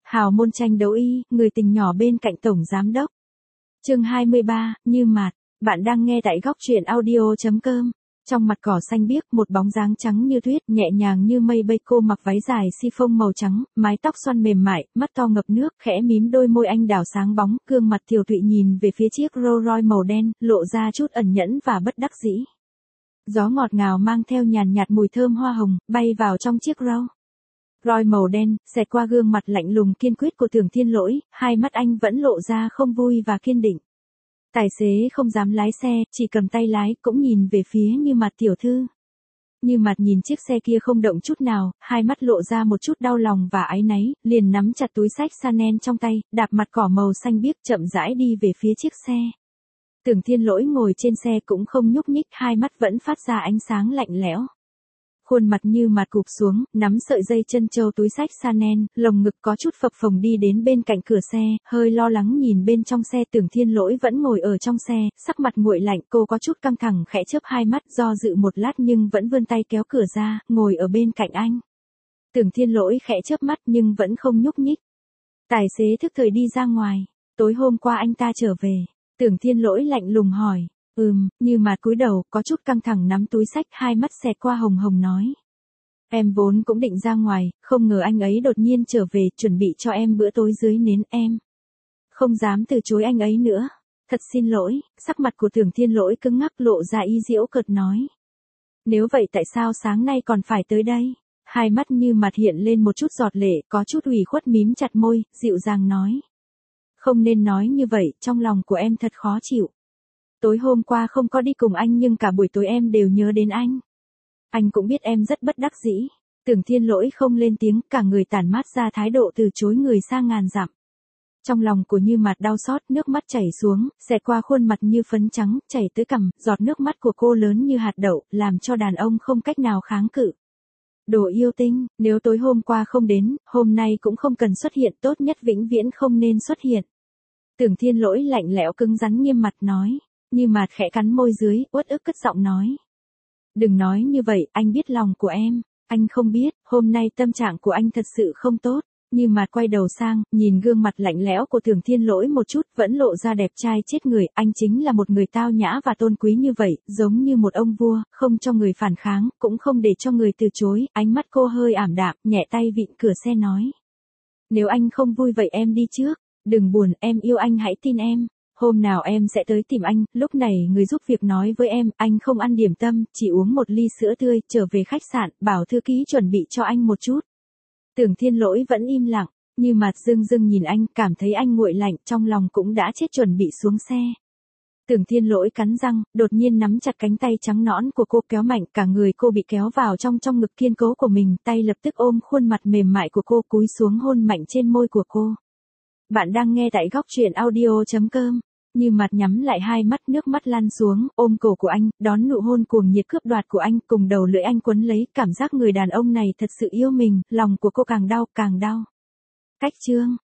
Hào môn tranh đấu y, người tình nhỏ bên cạnh tổng giám đốc. Chương 23, Như Mạt. Bạn đang nghe tại góc truyện audio.com. Trong mặt cỏ xanh biếc, một bóng dáng trắng như tuyết, nhẹ nhàng như mây bay, cô mặc váy dài chiffon màu trắng, mái tóc xoăn mềm mại, mắt to ngập nước, khẽ mím đôi môi anh đào sáng bóng, gương mặt tiều tụy nhìn về phía chiếc Rolls Royce màu đen, lộ ra chút ẩn nhẫn và bất đắc dĩ. Gió ngọt ngào mang theo nhàn nhạt mùi thơm hoa hồng, bay vào trong chiếc Rolls Royce màu đen, xẹt qua gương mặt lạnh lùng kiên quyết của Tưởng Thiên Lỗi, hai mắt anh vẫn lộ ra không vui và kiên định. Tài xế không dám lái xe, chỉ cầm tay lái, cũng nhìn về phía Như Mạt tiểu thư. Như Mạt nhìn chiếc xe kia không động chút nào, hai mắt lộ ra một chút đau lòng và áy náy, liền nắm chặt túi xách Chanel trong tay, đạp mặt cỏ màu xanh biếc chậm rãi đi về phía chiếc xe. Tưởng Thiên Lỗi ngồi trên xe cũng không nhúc nhích, hai mắt vẫn phát ra ánh sáng lạnh lẽo. Khuôn mặt Như Mạt cụp xuống, nắm sợi dây chân châu túi xách Chanel, lồng ngực có chút phập phồng đi đến bên cạnh cửa xe, hơi lo lắng nhìn bên trong xe. Tưởng Thiên Lỗi vẫn ngồi ở trong xe, sắc mặt nguội lạnh, cô có chút căng thẳng khẽ chớp hai mắt, do dự một lát nhưng vẫn vươn tay kéo cửa ra, ngồi ở bên cạnh anh. Tưởng Thiên Lỗi khẽ chớp mắt nhưng vẫn không nhúc nhích. Tài xế thức thời đi ra ngoài. Tối hôm qua anh ta trở về. Tưởng Thiên Lỗi lạnh lùng hỏi. Như Mạt cúi đầu, có chút căng thẳng nắm túi xách, hai mắt xẹt qua hồng hồng nói. Em vốn cũng định ra ngoài, không ngờ anh ấy đột nhiên trở về, chuẩn bị cho em bữa tối dưới nến, em không dám từ chối anh ấy nữa. Thật xin lỗi, sắc mặt của Tưởng Thiên Lỗi cứng ngắc, lộ ra ý giễu cợt nói. Nếu vậy tại sao sáng nay còn phải tới đây? Hai mắt Như Mạt hiện lên một chút giọt lệ, có chút ủy khuất mím chặt môi, dịu dàng nói. Không nên nói như vậy, trong lòng của em thật khó chịu. Tối hôm qua không có đi cùng anh nhưng cả buổi tối em đều nhớ đến anh. Anh cũng biết em rất bất đắc dĩ. Tưởng Thiên Lỗi không lên tiếng, cả người tản mát ra thái độ từ chối người xa ngàn dặm. Trong lòng của Như Mạt đau xót, nước mắt chảy xuống, xẹt qua khuôn mặt như phấn trắng, chảy tới cằm, giọt nước mắt của cô lớn như hạt đậu, làm cho đàn ông không cách nào kháng cự. Đồ yêu tinh, nếu tối hôm qua không đến, hôm nay cũng không cần xuất hiện, tốt nhất vĩnh viễn không nên xuất hiện. Tưởng Thiên Lỗi lạnh lẽo cứng rắn nghiêm mặt nói. Như Mạt khẽ cắn môi dưới, uất ức cất giọng nói. Đừng nói như vậy, anh biết lòng của em. Anh không biết, hôm nay tâm trạng của anh thật sự không tốt. Như Mạt quay đầu sang, nhìn gương mặt lạnh lẽo của Tưởng Thiên Lỗi một chút, vẫn lộ ra đẹp trai chết người. Anh chính là một người tao nhã và tôn quý như vậy, giống như một ông vua, không cho người phản kháng, cũng không để cho người từ chối. Ánh mắt cô hơi ảm đạm, nhẹ tay vịn cửa xe nói. Nếu anh không vui vậy em đi trước. Đừng buồn, em yêu anh, hãy tin em. Hôm nào em sẽ tới tìm anh. Lúc này người giúp việc nói với em, anh không ăn điểm tâm, chỉ uống một ly sữa tươi, trở về khách sạn, bảo thư ký chuẩn bị cho anh một chút. Tưởng Thiên Lỗi vẫn im lặng, Như Mạt dưng dưng nhìn anh, cảm thấy anh nguội lạnh, trong lòng cũng đã chết chuẩn bị xuống xe. Tưởng Thiên Lỗi cắn răng, đột nhiên nắm chặt cánh tay trắng nõn của cô kéo mạnh, cả người cô bị kéo vào trong ngực kiên cố của mình, tay lập tức ôm khuôn mặt mềm mại của cô, cúi xuống hôn mạnh trên môi của cô. Bạn đang nghe tại góc truyện audio.com. Như Mạt nhắm lại hai mắt, nước mắt lăn xuống, ôm cổ của anh, đón nụ hôn cuồng nhiệt cướp đoạt của anh, cùng đầu lưỡi anh quấn lấy, cảm giác người đàn ông này thật sự yêu mình, lòng của cô càng đau, càng đau. Cách chương.